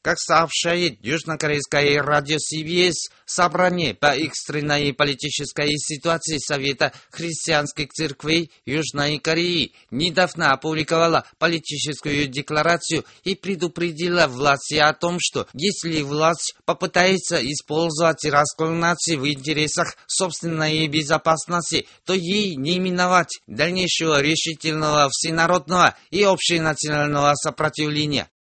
Как сообщает южнокорейское радио CBS, собрание по экстренной политической ситуации Совета христианских церквей Южной Кореи недавно опубликовало политическую декларацию и предупредило власти о том, что если власть попытается использовать раскол нации в интересах собственной безопасности, то ей не миновать дальнейшего решительного всенародного и общенационального сопротивления.